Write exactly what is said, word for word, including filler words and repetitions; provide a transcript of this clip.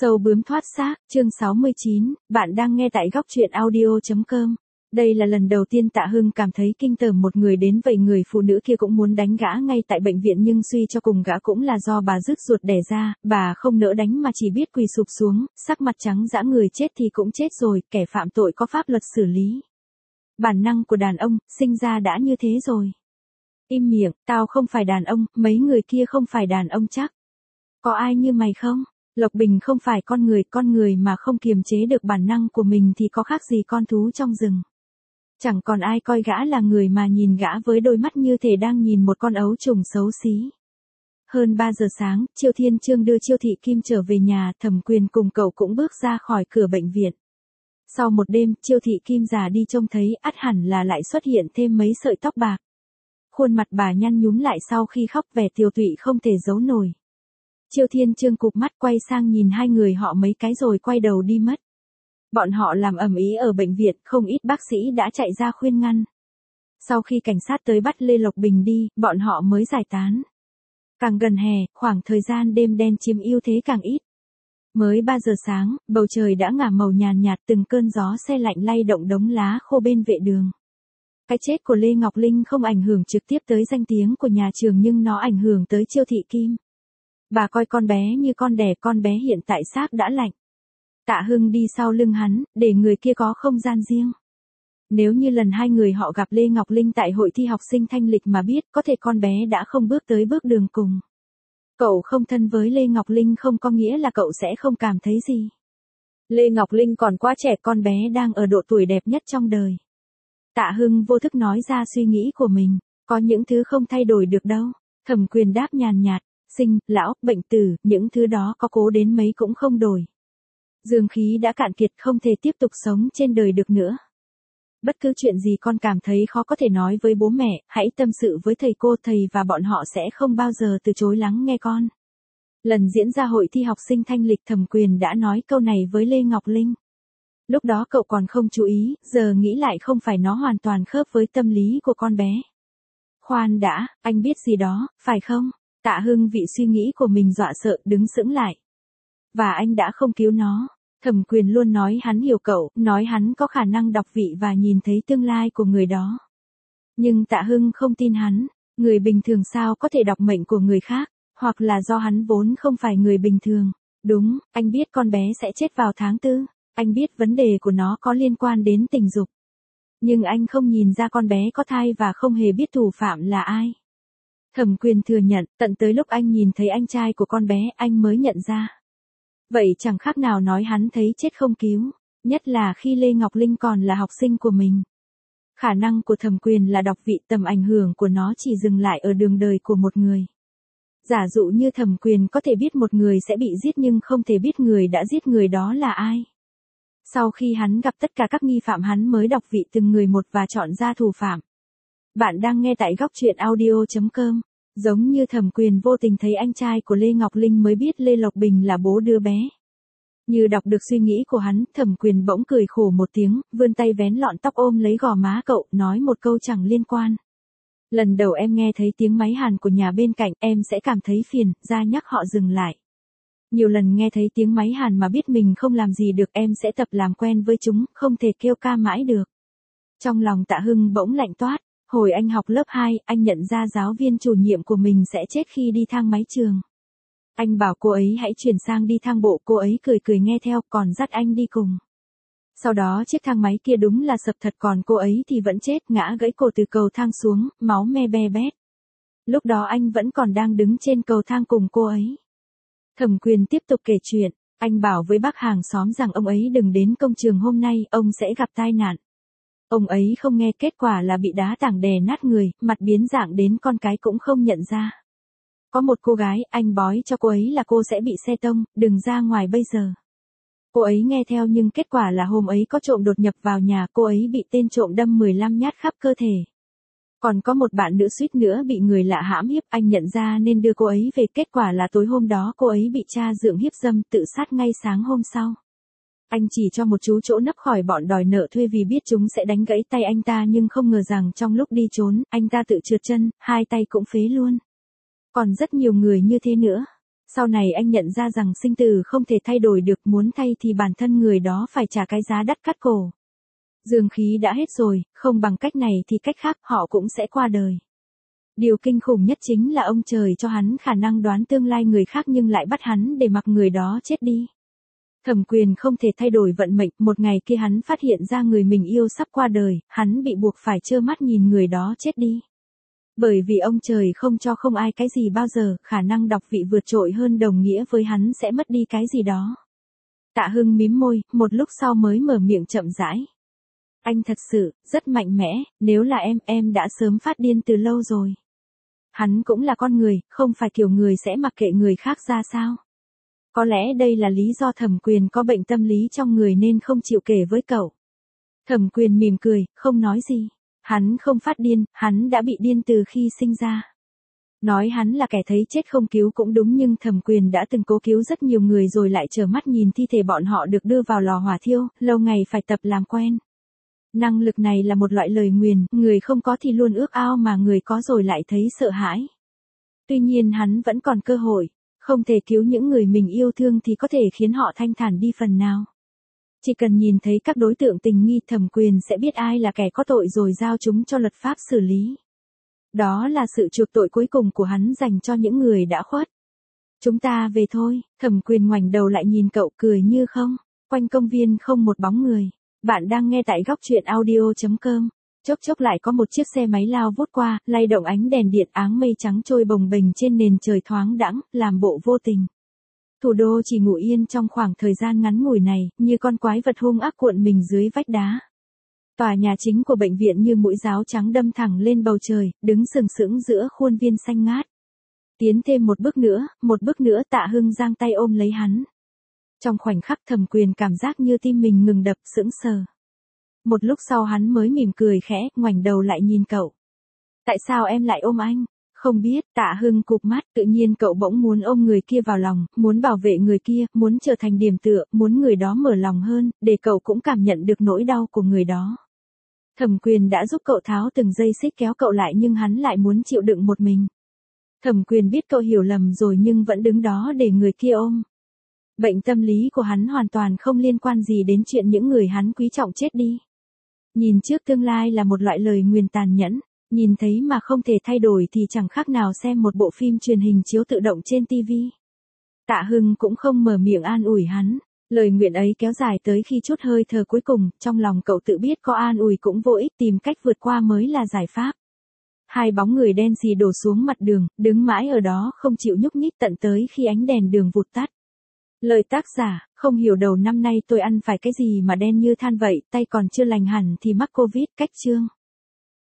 Sâu bướm thoát xác, chương sáu mươi chín, bạn đang nghe tại góc truyện audio chấm com. Đây là lần đầu tiên Tạ Hưng cảm thấy kinh tởm một người đến vậy, người phụ nữ kia cũng muốn đánh gã ngay tại bệnh viện, nhưng suy cho cùng gã cũng là do bà rứt ruột đẻ ra, bà không nỡ đánh mà chỉ biết quỳ sụp xuống, sắc mặt trắng dã, người chết thì cũng chết rồi, kẻ phạm tội có pháp luật xử lý. Bản năng của đàn ông, sinh ra đã như thế rồi. Im miệng, tao không phải đàn ông, mấy người kia không phải đàn ông chắc. Có ai như mày không? Lộc Bình không phải con người, con người mà không kiềm chế được bản năng của mình thì có khác gì con thú trong rừng. Chẳng còn ai coi gã là người mà nhìn gã với đôi mắt như thể đang nhìn một con ấu trùng xấu xí. Hơn ba giờ sáng, Chiêu Thiên Chương đưa Chiêu Thị Kim trở về nhà, Thẩm Quyền cùng cậu cũng bước ra khỏi cửa bệnh viện. Sau một đêm, Chiêu Thị Kim già đi trông thấy, ắt hẳn là lại xuất hiện thêm mấy sợi tóc bạc. Khuôn mặt bà nhăn nhúm lại sau khi khóc, vẻ tiều tụy không thể giấu nổi. Chiêu Thiên Chương cụp mắt quay sang nhìn hai người họ mấy cái rồi quay đầu đi mất. Bọn họ làm ầm ĩ ở bệnh viện, không ít bác sĩ đã chạy ra khuyên ngăn. Sau khi cảnh sát tới bắt Lê Lộc Bình đi, bọn họ mới giải tán. Càng gần hè, khoảng thời gian đêm đen chiếm ưu thế càng ít. Mới ba giờ sáng, bầu trời đã ngả màu nhàn nhạt, từng cơn gió se lạnh lay động đống lá khô bên vệ đường. Cái chết của Lê Ngọc Linh không ảnh hưởng trực tiếp tới danh tiếng của nhà trường, nhưng nó ảnh hưởng tới Chiêu Thị Kim. Bà coi con bé như con đẻ, con bé hiện tại xác đã lạnh. Tạ Hưng đi sau lưng hắn, để người kia có không gian riêng. Nếu như lần hai người họ gặp Lê Ngọc Linh tại hội thi học sinh thanh lịch mà biết, có thể con bé đã không bước tới bước đường cùng. Cậu không thân với Lê Ngọc Linh không có nghĩa là cậu sẽ không cảm thấy gì. Lê Ngọc Linh còn quá trẻ, con bé đang ở độ tuổi đẹp nhất trong đời. Tạ Hưng vô thức nói ra suy nghĩ của mình, có những thứ không thay đổi được đâu. Thẩm Quyền đáp nhàn nhạt, sinh, lão, bệnh tử, những thứ đó có cố đến mấy cũng không đổi. Dương khí đã cạn kiệt, không thể tiếp tục sống trên đời được nữa. Bất cứ chuyện gì con cảm thấy khó có thể nói với bố mẹ, hãy tâm sự với thầy cô, thầy và bọn họ sẽ không bao giờ từ chối lắng nghe con. Lần diễn ra hội thi học sinh thanh lịch, Thẩm Quyền đã nói câu này với Lê Ngọc Linh. Lúc đó cậu còn không chú ý, giờ nghĩ lại không phải nó hoàn toàn khớp với tâm lý của con bé. Khoan đã, anh biết gì đó, phải không? Tạ Hưng vị suy nghĩ của mình dọa sợ, đứng sững lại. Và anh đã không cứu nó. Thẩm Quyền luôn nói hắn hiểu cậu, nói hắn có khả năng đọc vị và nhìn thấy tương lai của người đó. Nhưng Tạ Hưng không tin hắn, người bình thường sao có thể đọc mệnh của người khác, hoặc là do hắn vốn không phải người bình thường. Đúng, anh biết con bé sẽ chết vào tháng tư, anh biết vấn đề của nó có liên quan đến tình dục. Nhưng anh không nhìn ra con bé có thai và không hề biết thủ phạm là ai. Thẩm Quyền thừa nhận, tận tới lúc anh nhìn thấy anh trai của con bé, anh mới nhận ra. Vậy chẳng khác nào nói hắn thấy chết không cứu, nhất là khi Lê Ngọc Linh còn là học sinh của mình. Khả năng của Thẩm Quyền là đọc vị, tầm ảnh hưởng của nó chỉ dừng lại ở đường đời của một người. Giả dụ như Thẩm Quyền có thể biết một người sẽ bị giết nhưng không thể biết người đã giết người đó là ai. Sau khi hắn gặp tất cả các nghi phạm, hắn mới đọc vị từng người một và chọn ra thủ phạm. Bạn đang nghe tại góc truyện audio chấm com. Giống như Thẩm Quyền vô tình thấy anh trai của Lê Ngọc Linh mới biết Lê Lộc Bình là bố đứa bé. Như đọc được suy nghĩ của hắn, Thẩm Quyền bỗng cười khổ một tiếng, vươn tay vén lọn tóc ôm lấy gò má cậu, nói một câu chẳng liên quan. Lần đầu em nghe thấy tiếng máy hàn của nhà bên cạnh, em sẽ cảm thấy phiền, ra nhắc họ dừng lại. Nhiều lần nghe thấy tiếng máy hàn mà biết mình không làm gì được, em sẽ tập làm quen với chúng, không thể kêu ca mãi được. Trong lòng Tạ Hưng bỗng lạnh toát. Hồi anh học lớp hai, anh nhận ra giáo viên chủ nhiệm của mình sẽ chết khi đi thang máy trường. Anh bảo cô ấy hãy chuyển sang đi thang bộ, cô ấy cười cười nghe theo, còn dắt anh đi cùng. Sau đó chiếc thang máy kia đúng là sập thật, còn cô ấy thì vẫn chết, ngã gãy cổ từ cầu thang xuống, máu me be bét. Lúc đó anh vẫn còn đang đứng trên cầu thang cùng cô ấy. Thẩm Quyền tiếp tục kể chuyện, anh bảo với bác hàng xóm rằng ông ấy đừng đến công trường hôm nay, ông sẽ gặp tai nạn. Ông ấy không nghe, kết quả là bị đá tảng đè nát người, mặt biến dạng đến con cái cũng không nhận ra. Có một cô gái, anh bói cho cô ấy là cô sẽ bị xe tông, đừng ra ngoài bây giờ. Cô ấy nghe theo nhưng kết quả là hôm ấy có trộm đột nhập vào nhà, cô ấy bị tên trộm đâm mười lăm nhát khắp cơ thể. Còn có một bạn nữ suýt nữa bị người lạ hãm hiếp, anh nhận ra nên đưa cô ấy về, kết quả là tối hôm đó cô ấy bị cha dượng hiếp dâm, tự sát ngay sáng hôm sau. Anh chỉ cho một chú chỗ nấp khỏi bọn đòi nợ thuê vì biết chúng sẽ đánh gãy tay anh ta, nhưng không ngờ rằng trong lúc đi trốn, anh ta tự trượt chân, hai tay cũng phế luôn. Còn rất nhiều người như thế nữa. Sau này anh nhận ra rằng sinh tử không thể thay đổi được, muốn thay thì bản thân người đó phải trả cái giá đắt cắt cổ. Dương khí đã hết rồi, không bằng cách này thì cách khác, họ cũng sẽ qua đời. Điều kinh khủng nhất chính là ông trời cho hắn khả năng đoán tương lai người khác nhưng lại bắt hắn để mặc người đó chết đi. Thẩm Quyền không thể thay đổi vận mệnh, một ngày kia hắn phát hiện ra người mình yêu sắp qua đời, hắn bị buộc phải trơ mắt nhìn người đó chết đi. Bởi vì ông trời không cho không ai cái gì bao giờ, khả năng đọc vị vượt trội hơn đồng nghĩa với hắn sẽ mất đi cái gì đó. Tạ Hưng mím môi, một lúc sau mới mở miệng chậm rãi. Anh thật sự, rất mạnh mẽ, nếu là em, em đã sớm phát điên từ lâu rồi. Hắn cũng là con người, không phải kiểu người sẽ mặc kệ người khác ra sao. Có lẽ đây là lý do Thẩm Quyền có bệnh tâm lý trong người nên không chịu kể với cậu. Thẩm Quyền mỉm cười, không nói gì. Hắn không phát điên, hắn đã bị điên từ khi sinh ra. Nói hắn là kẻ thấy chết không cứu cũng đúng, nhưng Thẩm Quyền đã từng cố cứu rất nhiều người rồi lại trơ mắt nhìn thi thể bọn họ được đưa vào lò hỏa thiêu, lâu ngày phải tập làm quen. Năng lực này là một loại lời nguyền, người không có thì luôn ước ao mà người có rồi lại thấy sợ hãi. Tuy nhiên hắn vẫn còn cơ hội, không thể cứu những người mình yêu thương thì có thể khiến họ thanh thản đi phần nào. Chỉ cần nhìn thấy các đối tượng tình nghi, Thẩm Quyền sẽ biết ai là kẻ có tội rồi giao chúng cho luật pháp xử lý. Đó là sự chuộc tội cuối cùng của hắn dành cho những người đã khuất. Chúng ta về thôi, Thẩm Quyền ngoảnh đầu lại nhìn cậu cười như không. Quanh công viên không một bóng người. Bạn đang nghe tại góc truyện audio chấm com. Chốc chốc lại có một chiếc xe máy lao vút qua, lay động ánh đèn điện, áng mây trắng trôi bồng bềnh trên nền trời thoáng đãng, làm bộ vô tình. Thủ đô chỉ ngủ yên trong khoảng thời gian ngắn ngủi này, như con quái vật hung ác cuộn mình dưới vách đá. Tòa nhà chính của bệnh viện như mũi giáo trắng đâm thẳng lên bầu trời, đứng sừng sững giữa khuôn viên xanh ngát. Tiến thêm một bước nữa, một bước nữa, Tạ Hưng giang tay ôm lấy hắn. Trong khoảnh khắc Thẩm Quyền cảm giác như tim mình ngừng đập, sững sờ. Một lúc sau hắn mới mỉm cười khẽ, ngoảnh đầu lại nhìn cậu. Tại sao em lại ôm anh? Không biết, Tạ Hưng cụp mắt, tự nhiên cậu bỗng muốn ôm người kia vào lòng, muốn bảo vệ người kia, muốn trở thành điểm tựa, muốn người đó mở lòng hơn, để cậu cũng cảm nhận được nỗi đau của người đó. Thẩm Quyền đã giúp cậu tháo từng dây xích kéo cậu lại nhưng hắn lại muốn chịu đựng một mình. Thẩm Quyền biết cậu hiểu lầm rồi nhưng vẫn đứng đó để người kia ôm. Bệnh tâm lý của hắn hoàn toàn không liên quan gì đến chuyện những người hắn quý trọng chết đi. Nhìn trước tương lai là một loại lời nguyền tàn nhẫn, nhìn thấy mà không thể thay đổi thì chẳng khác nào xem một bộ phim truyền hình chiếu tự động trên ti vi. Tạ Hưng cũng không mở miệng an ủi hắn, lời nguyện ấy kéo dài tới khi chút hơi thở cuối cùng, trong lòng cậu tự biết có an ủi cũng vô ích, tìm cách vượt qua mới là giải pháp. Hai bóng người đen xì đổ xuống mặt đường, đứng mãi ở đó không chịu nhúc nhích tận tới khi ánh đèn đường vụt tắt. Lời tác giả, không hiểu đầu năm nay tôi ăn phải cái gì mà đen như than vậy, tay còn chưa lành hẳn thì mắc Covid, cách chương.